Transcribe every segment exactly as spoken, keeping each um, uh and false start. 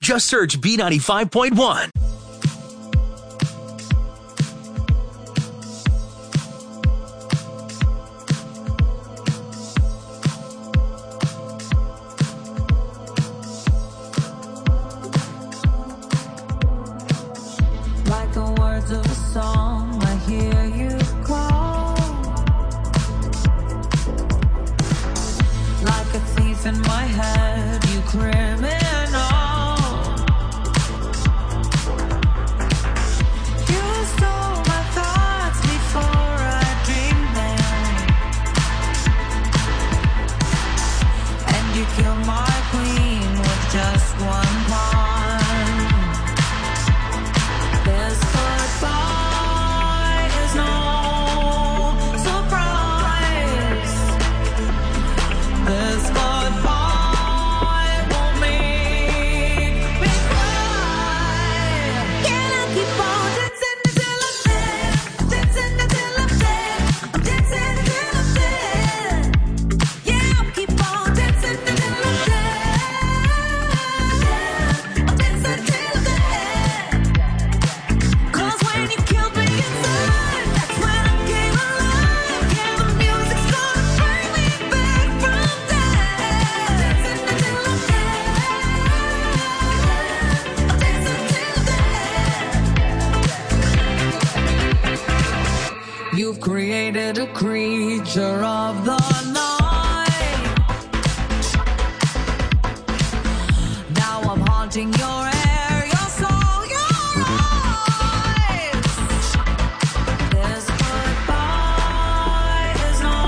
Just search B ninety-five point one. Like the words of a song, I hear you call. Like a thief in my head, you criminal. You stole my thoughts before I dreamed them. And you killed my queen with just one pawn. This goodbye is no surprise. This goodbye won't make me cry. Can I keep on dancing until I'm dead? Dancing until I'm dead. I'm dancing until I'm dead. Yeah, I'll keep on dancing until I'm dead. I'm dancing until I'm dead. 'Cause when you killed me inside, that's when I came alive. Yeah, the music's gonna bring me back from death. Dancing until I'm dead. I'm dancing until I'm dead. You've created a creature of the night. Now I'm haunting your air, your soul, your eyes. This goodbye is no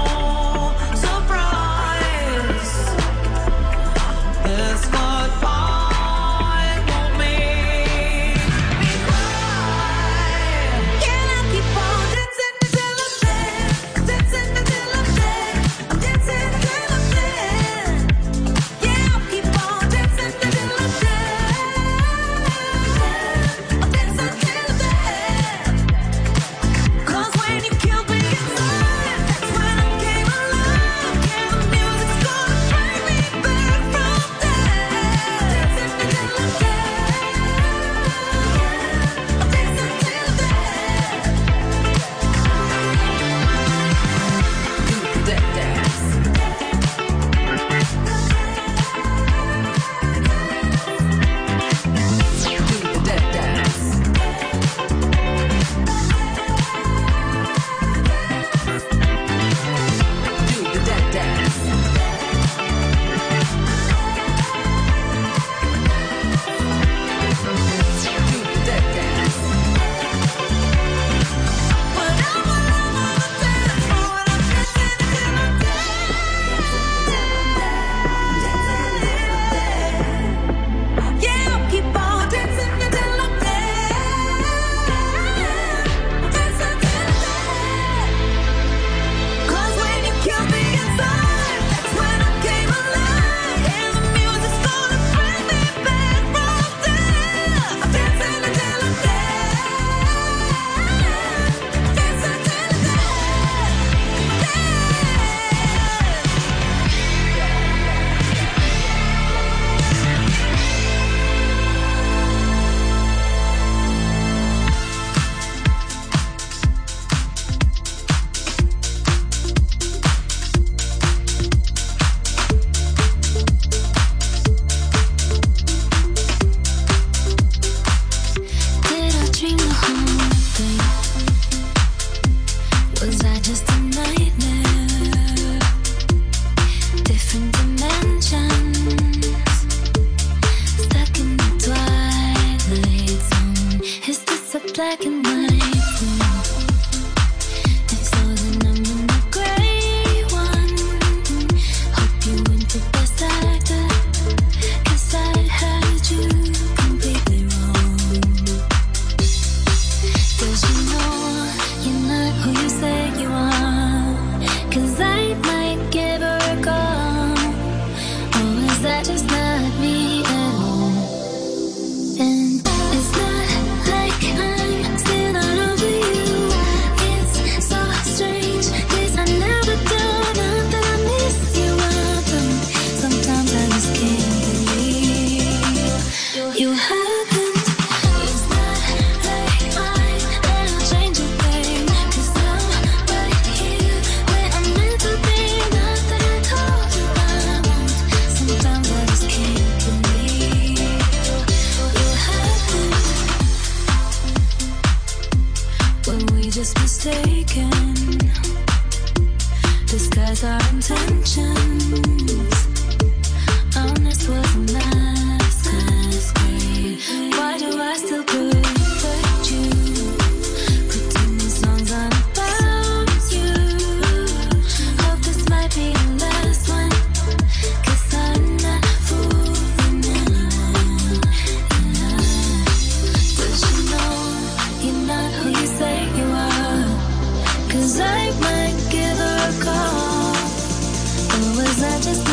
surprise. This goodbye won't make me cry. Can I keep on dancing until I'm dead? Dancing until I'm dead. I'm dancing until I'm dead. Yeah, I'll keep on dancing until I'm dead. disguise our intentions. Honest wasn't nice as great. Why do I still protect you? Putting these songs on about you. Hope this might be the last one, 'cause I'm not fooling anyone. Does you know you're not who you say you are? 'Cause I might give her a call. Or was that just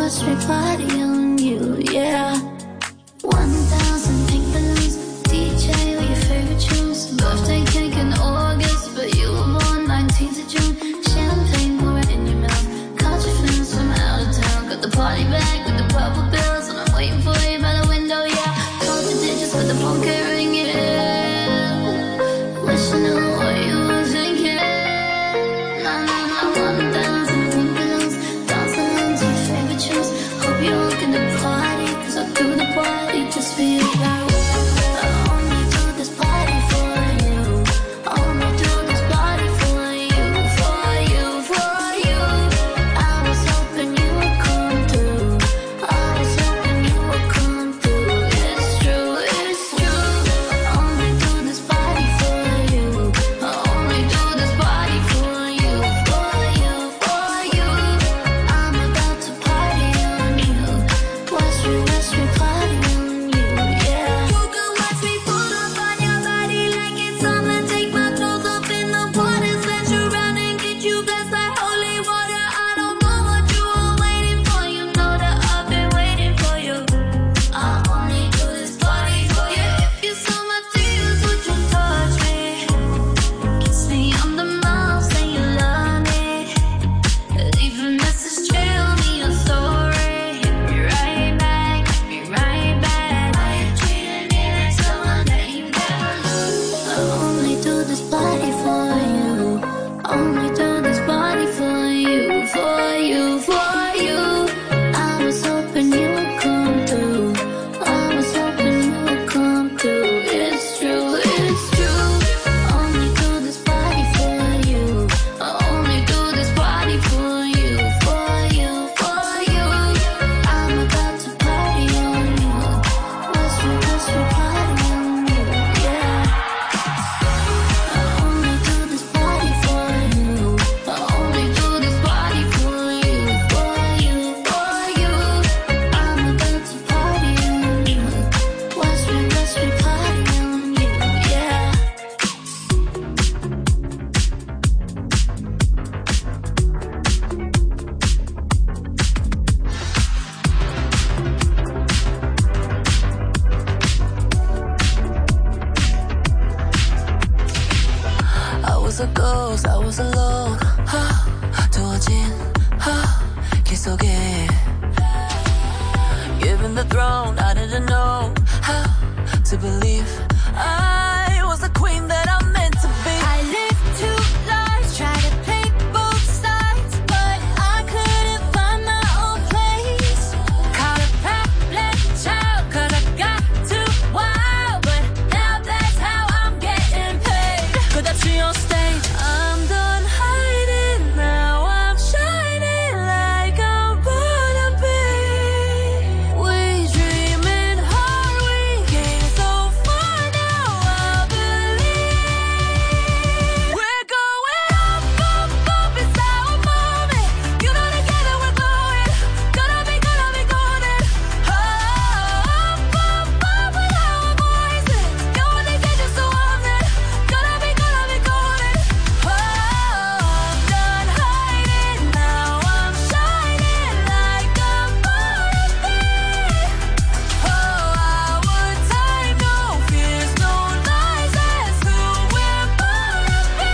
watch me party on you, yeah. One thousand pink balloons, D J with your favorite tunes. Birthday cake in August, but you were born nineteenth of June. Champagne pouring in your mouth, caught your friends from out of town. Got the party bag with the purple bills, and I'm waiting for you by the window, yeah. Caught the digits with the phone kept ringing. Wish I knew what you were thinking. Nah, nah, nah, one thousand pink balloons, dancing to your favorite tunes. Hope you're rocking the party, cause I do the party just for you. I only do this party for you. I only do this party for you, for you, for you. I was hoping you would come through. I was hoping you would come through. It's true, it's true. I only do this party for you. I only do this party for you, for you, for you. I'm about to party on you. Watch me, watch me party on you, yeah. You can watch me pull up on your body like it's summer. Take my clothes off in the water, splash around and get you blessed like holy water. I don't know what you were waiting for. You know that I've been waiting for you. I only do this party for you. If you saw my tears, would you touch me? Kiss me on the mouth, say you love me. Leave a message, tell me your story. Hit me right back, hit me right back. Why you treating me like someone that you never knew? I only do this party for you. I only do this party for you, for you, for you. I was hoping you would come through. I was hoping you would come through. It's true, it's true. I only do this party for you. I only do this party for you, for you, for you. I'm about to party on you. Watch me, watch me party on you, yeah. I only do this party for you. I only do this party for you, for you, for you. I'm about to party on you. Watch me, watch me party on you, yeah. I was a ghost, I was alone. 두어진 길 속에 given the throne, I didn't know how to believe I was the queen that I'm meant to be. I lived two lives, tried to play both sides, but I couldn't find my own place. Caught a problem child, cause I got too wild, but now that's how I'm getting paid. 끝없이 on stage, I'm done hiding, now I'm shining like I'm born to be. We dreaming hard, we came so far, now I believe we're going up, up, up, it's our moment. You know together we're glowing, gonna be, gonna be golden. Oh, up, up, up with our voices. You only get just so often, gonna be, gonna be golden. Oh, I'm done hiding, now I'm shining like I'm born to be. Oh, our time, no fears, no lies, that's who we're born to be.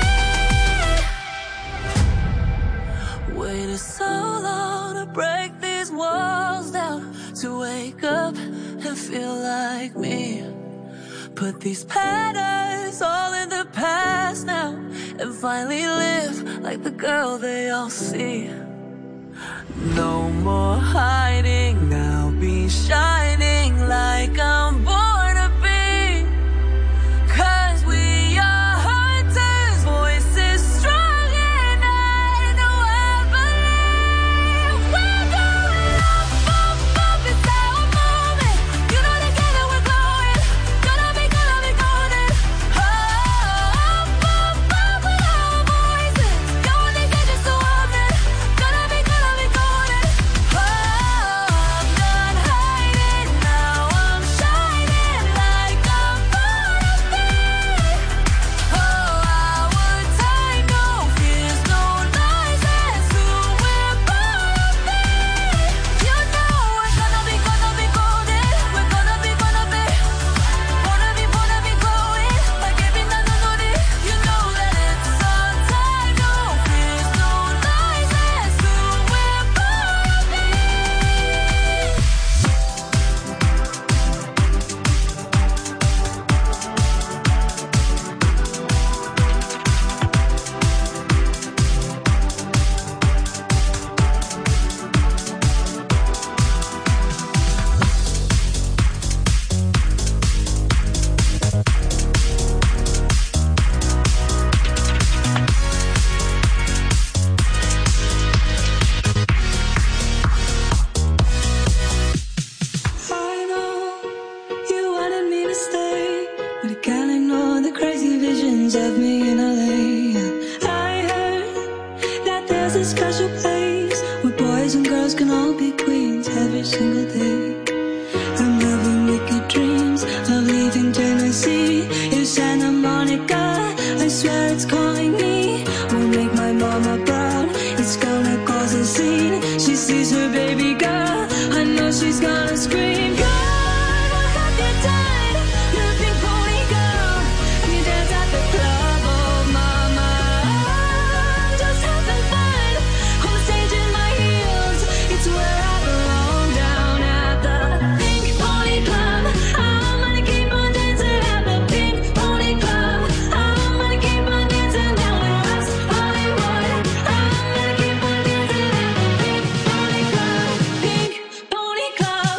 Waited so long to break these walls down, to wake up and feel like me. Put these patterns all in the past now, and finally live like the girl they all see. No more hiding, now be shining like I'm born to be. Cause we are hunters, voices strong, and I know I believe we're going up, up, up, it's our moment. You know together we're glowing, gonna be, gonna be golden. Oh, up, up, up with our voices. You only get just so often, gonna be, gonna be golden. Oh, place where boys and girls can all be queens every single day. I'm having wicked dreams of leaving Tennessee. It's Santa Monica, I swear it's calling me. Won't make my mama proud, it's gonna cause a scene. She sees her baby girl, I know she's gonna scream. God, what have you done? You're a pink pony girl, you dance at the club, oh mama. I'm just having fun, on the stage in my heels. It's where I belong, down at the Pink Pony Club. I'm gonna keep on dancing at the Pink Pony Club. I'm gonna keep on dancing down in West Hollywood. I'm gonna keep on dancing at the Pink Pony Club. Pink Pony Club.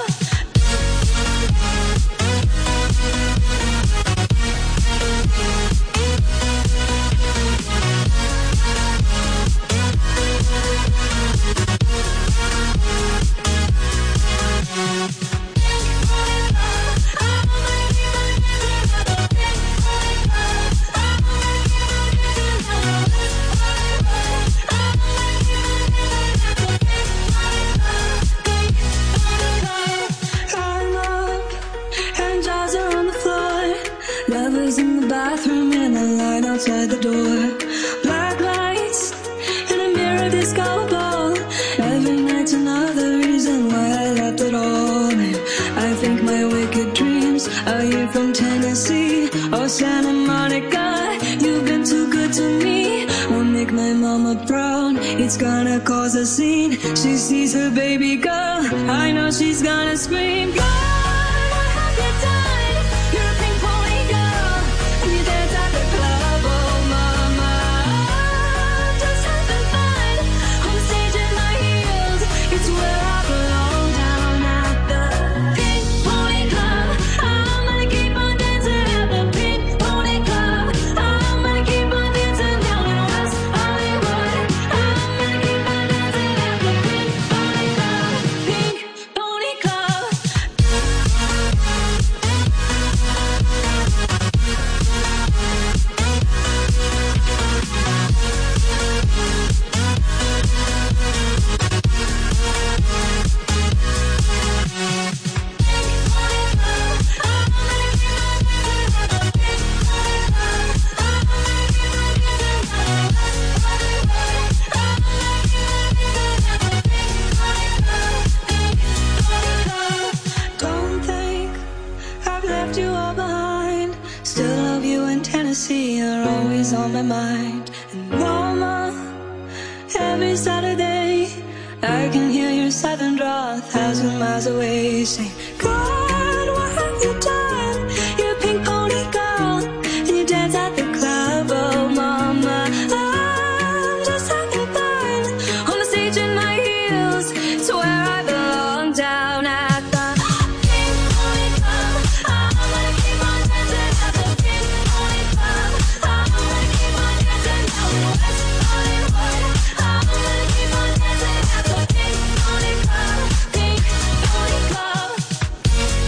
I'm up and jaws are on the floor. Lovers in the bathroom and a line outside the door. Black lights and a mirror disco ball. Every night's another reason why I left it all. And I think my wicked dreams are here from Tennessee or Santa Monica. You've been too good to me. Won't make my mama proud, it's gonna cause a scene. She sees her baby girl, I know she's gonna scream. God, what have you done? You're a pink pony girl, and you dance at the club, oh mama. I'm just having fun, on the stage in my heels. It's where I belong, down at the Pink Pony Club. I'm gonna keep on dancing at the Pink Pony Club. I'm gonna keep on dancing down in West Hollywood. I'm gonna keep on dancing at the Pink Pony Club. Pink Pony Club. Don't think I've left you all behind. Still love you in Tennessee, you're always on my mind. And mama, every Saturday I can hear your southern drawl a thousand miles away. Say, God, what have you done? You're a pink pony girl, and you dance at the club, oh mama. I'm just having fun, on the stage in my heels. It's where I belong, down at the Pink Pony Club. I'm gonna keep on dancing at the Pink Pony Club. I'm gonna keep on dancing down in West Hollywood. I'm gonna keep on dancing at the Pink Pony Club. Pink Pony Club.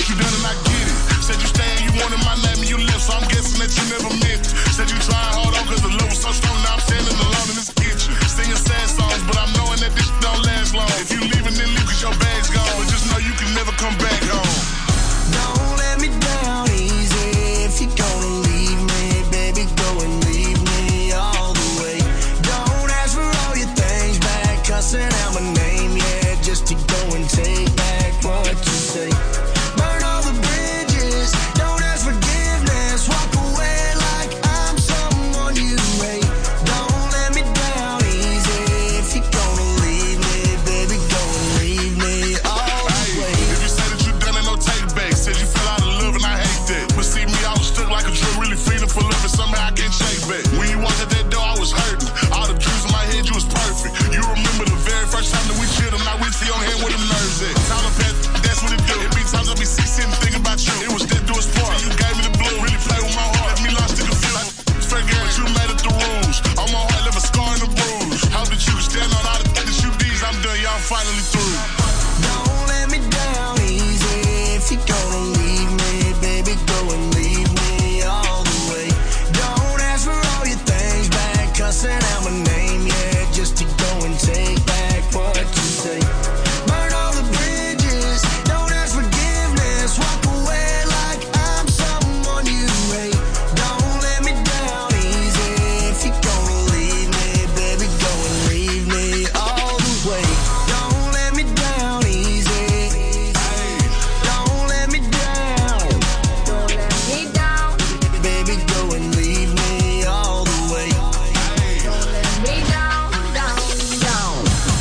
think you done and I get it. Said you stay and you wanted my name and you left, so I'm guessing that you never meant it. Said you tried hard on cause the love was so strong, now I'm standing alone in this kitchen. Singing sad songs, but I'm knowing that this don't last long. If you leaving, then leave cause your bag's gone. But just know you can never come back home. Don't let me down easy. If you're gonna leave me, baby, go and leave me all the way. Don't ask for all your things back, cussing out my name, yeah, just to go and take back what you say. Burn all the bridges, don't ask forgiveness, walk away like I'm someone you hate. Don't let me down easy. If you're gonna leave me, baby, go and leave me all the way. If you say that you done it, no take back. Said you fell out of love and I hate that. But see me, I was stuck like a drug, really feeling for love and somehow I can't shake back. When you walked out that door, I was hurting. All the dreams in my head, you was perfect. You remember the very first time that we chilled and I reached for your hand where them nerves at. Tyler Pat, that's what it do. It be times I be sick sitting thinking about you. It was that do us part. You gave me the blue, really play with my heart. Left me lost in the field. Figure out you made it the rules. On my heart, left a scar and a bruise. Hope that you can stand on all the things that you did. I'm done, y'all finally through. Don't let me down easy. If you're gonna leave me, baby, go and leave me all the way. Don't ask for all your things back, cussing out my name, yeah, just to go and take back what you say. Burn all the bridges, don't ask forgiveness, walk away like I'm someone you hate. Don't let me down easy. If you're gonna leave me, baby, go and leave me all the way. Don't let me down easy. Don't let me down. Don't let me down. Baby, go and leave me all the way. Don't let me down, down, down.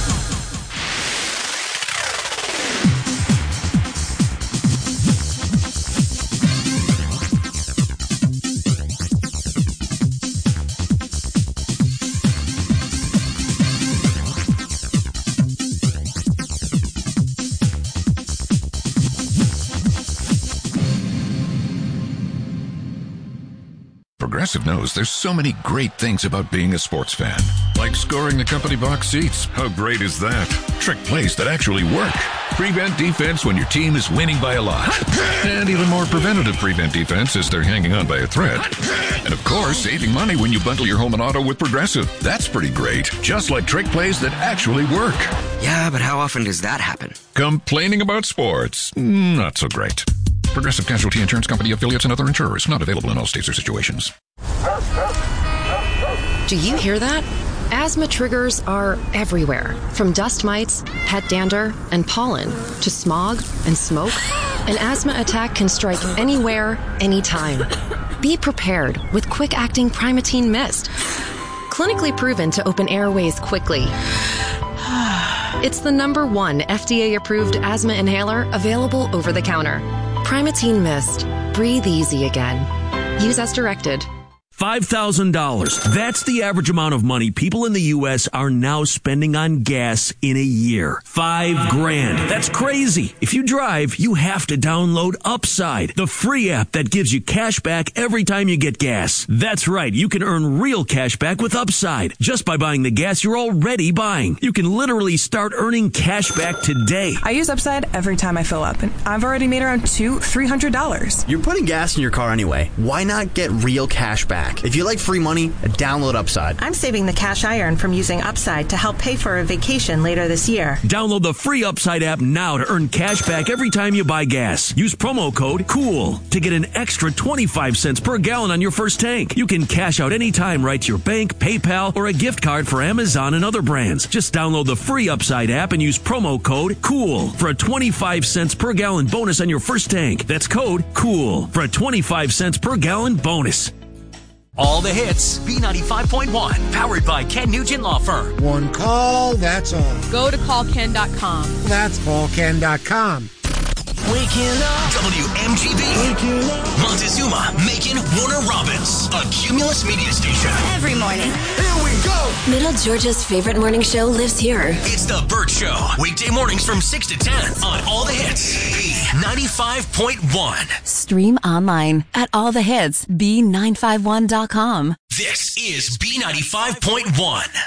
Progressive knows there's so many great things about being a sports fan. Like scoring the company box seats. How great is that? Trick plays that actually work. Prevent defense when your team is winning by a lot. And even more preventative prevent defense as they're hanging on by a thread. And of course, saving money when you bundle your home and auto with Progressive. That's pretty great. Just like trick plays that actually work. Yeah, but how often does that happen? Complaining about sports. Not so great. Progressive Casualty Insurance Company, affiliates, and other insurers. Not available in all states or situations. Do you hear that? Asthma triggers are everywhere, from dust mites, pet dander, and pollen, to smog and smoke. An asthma attack can strike anywhere, anytime. Be prepared with quick-acting Primatene Mist. Clinically proven to open airways quickly. It's the number one F D A-approved asthma inhaler available over the counter. Primatene Mist. Breathe easy again. Use as directed. five thousand dollars. That's the average amount of money people in the U S are now spending on gas in a year. Five grand. That's crazy. If you drive, you have to download Upside, the free app that gives you cash back every time you get gas. That's right. You can earn real cash back with Upside just by buying the gas you're already buying. You can literally start earning cash back today. I use Upside every time I fill up, and I've already made around two, three hundred dollars. You're putting gas in your car anyway. Why not get real cash back? If you like free money, download Upside. I'm saving the cash I earn from using Upside to help pay for a vacation later this year. Download the free Upside app now to earn cash back every time you buy gas. Use promo code COOL to get an extra twenty-five cents per gallon on your first tank. You can cash out anytime right to your bank, PayPal, or a gift card for Amazon and other brands. Just download the free Upside app and use promo code COOL for a twenty-five cents per gallon bonus on your first tank. That's code COOL for a twenty-five cents per gallon bonus. All the hits, B ninety-five point one, powered by Ken Nugent Law Firm. One call, that's all. Go to call ken dot com. That's call ken dot com. Waking up. W M G B. Waking up. Montezuma, Macon, Warner Robins. A Cumulus media station. Every morning. Here we go. Middle Georgia's favorite morning show lives here. It's The Burt Show. Weekday mornings from six to ten on All the Hits. B ninety-five point one. Stream online at all the hits b nine five one dot com. This is B ninety-five point one.